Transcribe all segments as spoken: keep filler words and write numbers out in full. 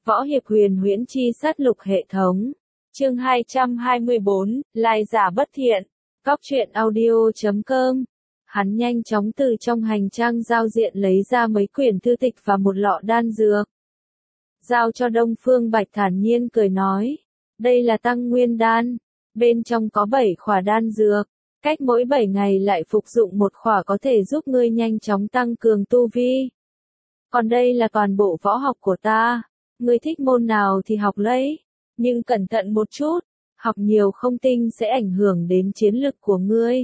Võ hiệp huyền huyễn chi sát lục hệ thống. Chương hai trăm hai mươi bốn, lai giả bất thiện. Cóc truyện audio chấm com. Hắn nhanh chóng từ trong hành trang giao diện lấy ra mấy quyển thư tịch và một lọ đan dược. Giao cho Đông Phương Bạch thản nhiên cười nói. Đây là tăng nguyên đan. Bên trong có bảy khỏa đan dược. Cách mỗi bảy ngày lại phục dụng một khỏa có thể giúp ngươi nhanh chóng tăng cường tu vi. Còn đây là toàn bộ võ học của ta. Ngươi thích môn nào thì học lấy. Nhưng cẩn thận một chút. Học nhiều không tinh sẽ ảnh hưởng đến chiến lực của ngươi.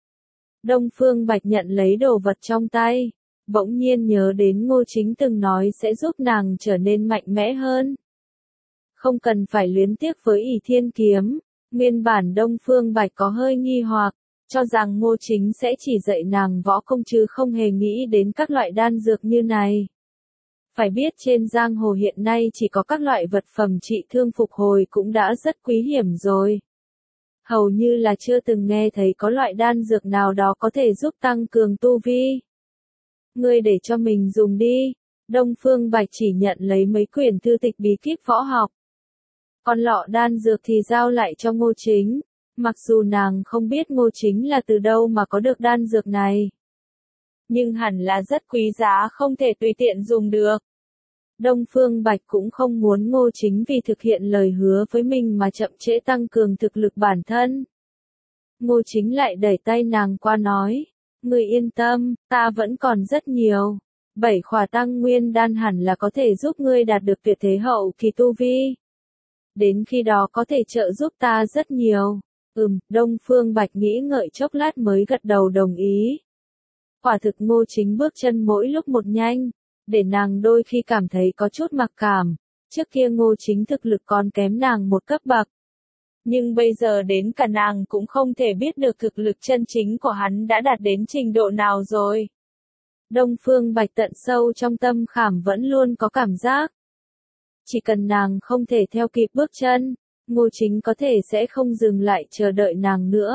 Đông Phương Bạch nhận lấy đồ vật trong tay. Bỗng nhiên nhớ đến Ngô Chính từng nói sẽ giúp nàng trở nên mạnh mẽ hơn. Không cần phải luyến tiếc với ỷ thiên kiếm. Nguyên bản Đông Phương Bạch có hơi nghi hoặc, cho rằng Ngô Chính sẽ chỉ dạy nàng võ công chứ không hề nghĩ đến các loại đan dược như này. Phải biết trên giang hồ hiện nay chỉ có các loại vật phẩm trị thương phục hồi cũng đã rất quý hiểm rồi. Hầu như là chưa từng nghe thấy có loại đan dược nào đó có thể giúp tăng cường tu vi. Ngươi để cho mình dùng đi. Đông Phương Bạch chỉ nhận lấy mấy quyển thư tịch bí kíp võ học. Còn lọ đan dược thì giao lại cho Ngô Chính. Mặc dù nàng không biết Ngô Chính là từ đâu mà có được đan dược này. Nhưng hẳn là rất quý giá không thể tùy tiện dùng được. Đông Phương Bạch cũng không muốn Ngô Chính vì thực hiện lời hứa với mình mà chậm trễ tăng cường thực lực bản thân. Ngô Chính lại đẩy tay nàng qua nói. Ngươi yên tâm, ta vẫn còn rất nhiều. Bảy khỏa tăng nguyên đan hẳn là có thể giúp ngươi đạt được tuyệt thế hậu kỳ tu vi. Đến khi đó có thể trợ giúp ta rất nhiều. Ừm, Đông Phương Bạch nghĩ ngợi chốc lát mới gật đầu đồng ý. Quả thực Ngô Chính bước chân mỗi lúc một nhanh, để nàng đôi khi cảm thấy có chút mặc cảm. Trước kia Ngô Chính thực lực còn kém nàng một cấp bậc. Nhưng bây giờ đến cả nàng cũng không thể biết được thực lực chân chính của hắn đã đạt đến trình độ nào rồi. Đông Phương Bạch tận sâu trong tâm khảm vẫn luôn có cảm giác. Chỉ cần nàng không thể theo kịp bước chân, Ngô Chính có thể sẽ không dừng lại chờ đợi nàng nữa.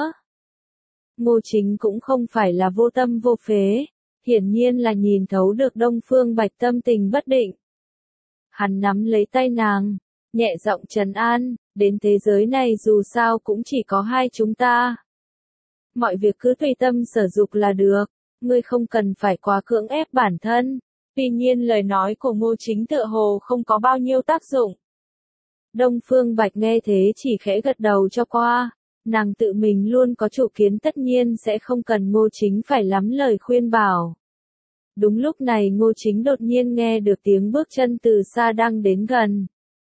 Ngô Chính cũng không phải là vô tâm vô phế, hiển nhiên là nhìn thấu được Đông Phương Bạch tâm tình bất định. Hắn nắm lấy tay nàng, nhẹ giọng trấn an, đến thế giới này dù sao cũng chỉ có hai chúng ta. Mọi việc cứ tùy tâm sở dục là được, ngươi không cần phải quá cưỡng ép bản thân. Tuy nhiên lời nói của Ngô Chính tựa hồ không có bao nhiêu tác dụng. Đông Phương Bạch nghe thế chỉ khẽ gật đầu cho qua, nàng tự mình luôn có chủ kiến tất nhiên sẽ không cần Ngô Chính phải lắm lời khuyên bảo. Đúng lúc này Ngô Chính đột nhiên nghe được tiếng bước chân từ xa đang đến gần.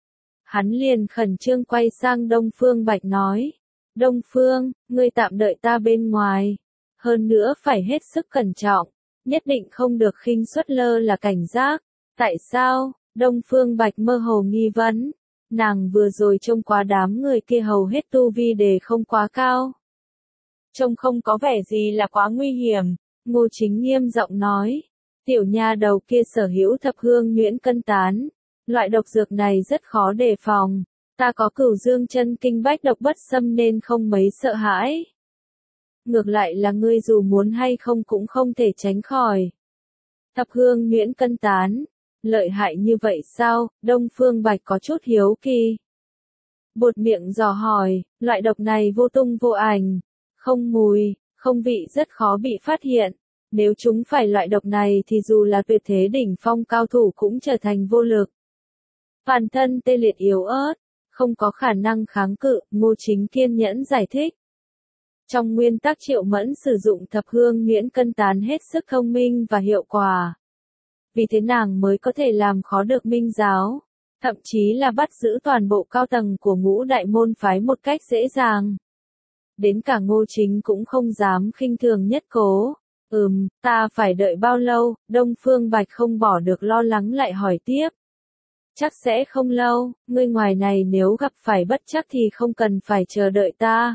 Hắn liền khẩn trương quay sang Đông Phương Bạch nói, Đông Phương, ngươi tạm đợi ta bên ngoài, hơn nữa phải hết sức cẩn trọng. Nhất định không được khinh suất lơ là cảnh giác. Tại sao? Đông Phương Bạch mơ hồ nghi vấn. Nàng vừa rồi trông quá đám người kia hầu hết tu vi đề không quá cao. Trông không có vẻ gì là quá nguy hiểm. Ngô Chính nghiêm giọng nói. Tiểu nha đầu kia sở hữu thập hương nhuyễn cân tán. Loại độc dược này rất khó đề phòng. Ta có cửu dương chân kinh bách độc bất xâm nên không mấy sợ hãi. Ngược lại là ngươi dù muốn hay không cũng không thể tránh khỏi. Thập hương nhuyễn cân tán. Lợi hại như vậy sao? Đông Phương Bạch có chút hiếu kỳ. Buột miệng dò hỏi, loại độc này vô tung vô ảnh, không mùi, không vị rất khó bị phát hiện. Nếu chúng phải loại độc này thì dù là tuyệt thế đỉnh phong cao thủ cũng trở thành vô lực. Toàn thân tê liệt yếu ớt, không có khả năng kháng cự, Ngô Chính kiên nhẫn giải thích. Trong nguyên tắc Triệu Mẫn sử dụng thập hương nhuyễn cân tán hết sức thông minh và hiệu quả. Vì thế nàng mới có thể làm khó được Minh giáo, thậm chí là bắt giữ toàn bộ cao tầng của ngũ đại môn phái một cách dễ dàng. Đến cả Ngô Chính cũng không dám khinh thường nhất cố. Ừm, ta phải đợi bao lâu? Đông Phương Bạch không bỏ được lo lắng lại hỏi tiếp. Chắc sẽ không lâu, ngươi ngoài này nếu gặp phải bất trắc thì không cần phải chờ đợi ta.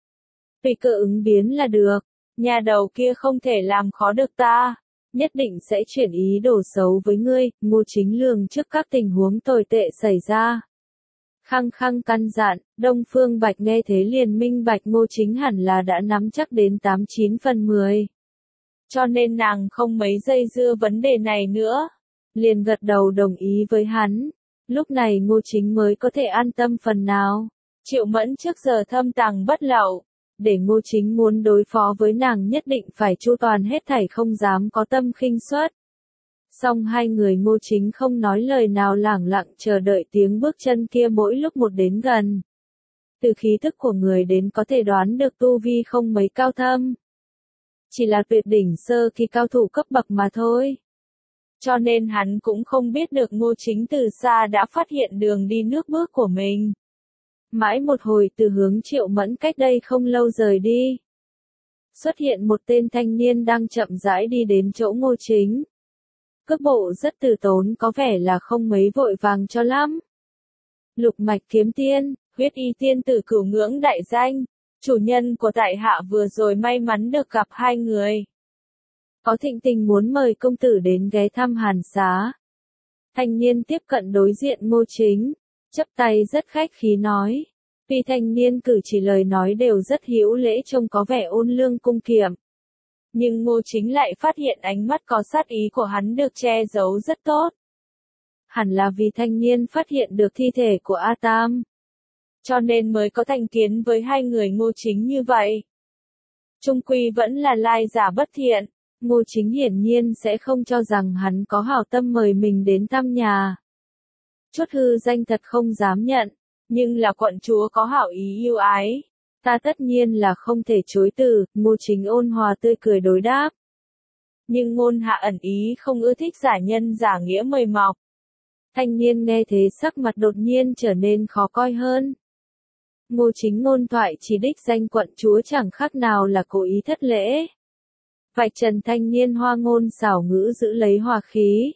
Tùy cơ ứng biến là được, nhà đầu kia không thể làm khó được ta, nhất định sẽ chuyển ý đồ xấu với ngươi. Ngô Chính lường trước các tình huống tồi tệ xảy ra. Khăng khăng căn dặn, Đông Phương Bạch nghe thế liền minh bạch Ngô Chính hẳn là đã nắm chắc đến tám chín phần mười. Cho nên nàng không mấy dây dưa vấn đề này nữa, liền gật đầu đồng ý với hắn. Lúc này Ngô Chính mới có thể an tâm phần nào. Triệu Mẫn trước giờ thâm tàng bất lậu, để Ngô Chính muốn đối phó với nàng nhất định phải chu toàn hết thảy, không dám có tâm khinh suất. Song hai người Ngô Chính không nói lời nào, lẳng lặng chờ đợi tiếng bước chân kia mỗi lúc một đến gần. Từ khí thức của người đến có thể đoán được tu vi không mấy cao thâm. Chỉ là tuyệt đỉnh sơ kỳ cao thủ cấp bậc mà thôi. Cho nên hắn cũng không biết được Ngô Chính từ xa đã phát hiện đường đi nước bước của mình. Mãi một hồi từ hướng Triệu Mẫn cách đây không lâu rời đi. Xuất hiện một tên thanh niên đang chậm rãi đi đến chỗ Ngô Chính. Cước bộ rất từ tốn, có vẻ là không mấy vội vàng cho lắm. Lục mạch kiếm tiên, huyết y tiên tử cửu ngưỡng đại danh, chủ nhân của tại hạ vừa rồi may mắn được gặp hai người. Có thịnh tình muốn mời công tử đến ghé thăm Hàn Xá. Thanh niên tiếp cận đối diện Ngô Chính, chắp tay rất khách khí nói. Vì thanh niên cử chỉ lời nói đều rất hữu lễ, trông có vẻ ôn lương cung kiệm. Nhưng Ngô Chính lại phát hiện ánh mắt có sát ý của hắn được che giấu rất tốt. Hẳn là vì thanh niên phát hiện được thi thể của A Tam, cho nên mới có thành kiến với hai người Ngô Chính như vậy. Trung quy vẫn là lai giả bất thiện, Ngô Chính hiển nhiên sẽ không cho rằng hắn có hảo tâm mời mình đến thăm nhà. Chút hư danh thật không dám nhận, nhưng là quận chúa có hảo ý yêu ái, ta tất nhiên là không thể chối từ. Ngô Chính ôn hòa tươi cười đối đáp. Nhưng ngôn hạ ẩn ý không ưa thích giả nhân giả nghĩa mời mọc. Thanh niên nghe thế sắc mặt đột nhiên trở nên khó coi hơn. Ngô Chính ngôn thoại chỉ đích danh quận chúa chẳng khác nào là cố ý thất lễ. Vạch trần thanh niên hoa ngôn xảo ngữ giữ lấy hòa khí.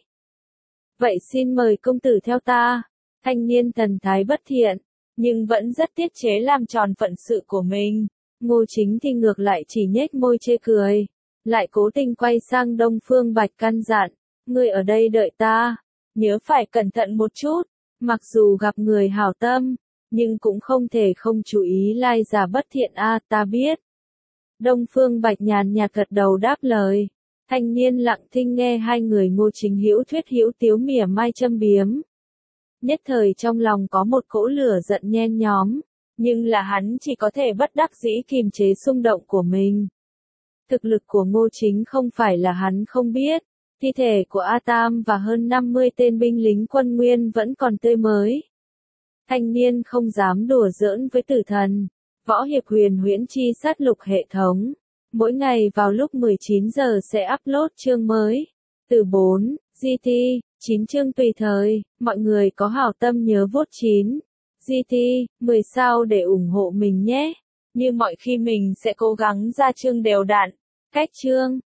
Vậy xin mời công tử theo ta. Thanh niên thần thái bất thiện, nhưng vẫn rất tiết chế làm tròn phận sự của mình. Ngô Chính thì ngược lại chỉ nhếch môi chê cười, lại cố tình quay sang Đông Phương Bạch căn dặn, ngươi ở đây đợi ta, nhớ phải cẩn thận một chút, mặc dù gặp người hảo tâm, nhưng cũng không thể không chú ý lai giả bất thiện a. À, ta biết. Đông Phương Bạch nhàn nhạt gật đầu đáp lời. Thanh niên lặng thinh nghe hai người Ngô Chính hữu thuyết hữu tiếu mỉa mai châm biếm. Nhất thời trong lòng có một cỗ lửa giận nhen nhóm, nhưng là hắn chỉ có thể bất đắc dĩ kiềm chế xung động của mình. Thực lực của Ngô Chính không phải là hắn không biết, thi thể của A Tam và hơn năm mươi tên binh lính quân Nguyên vẫn còn tươi mới. Thanh niên không dám đùa giỡn với tử thần. Võ Hiệp Huyền Huyễn Chi sát lục hệ thống. Mỗi ngày vào lúc mười chín giờ sẽ upload chương mới. Từ bốn, giê tê, chín chương tùy thời. Mọi người có hảo tâm nhớ vote chín, giê tê, mười sao để ủng hộ mình nhé. Như mọi khi mình sẽ cố gắng ra chương đều đặn. Cách chương.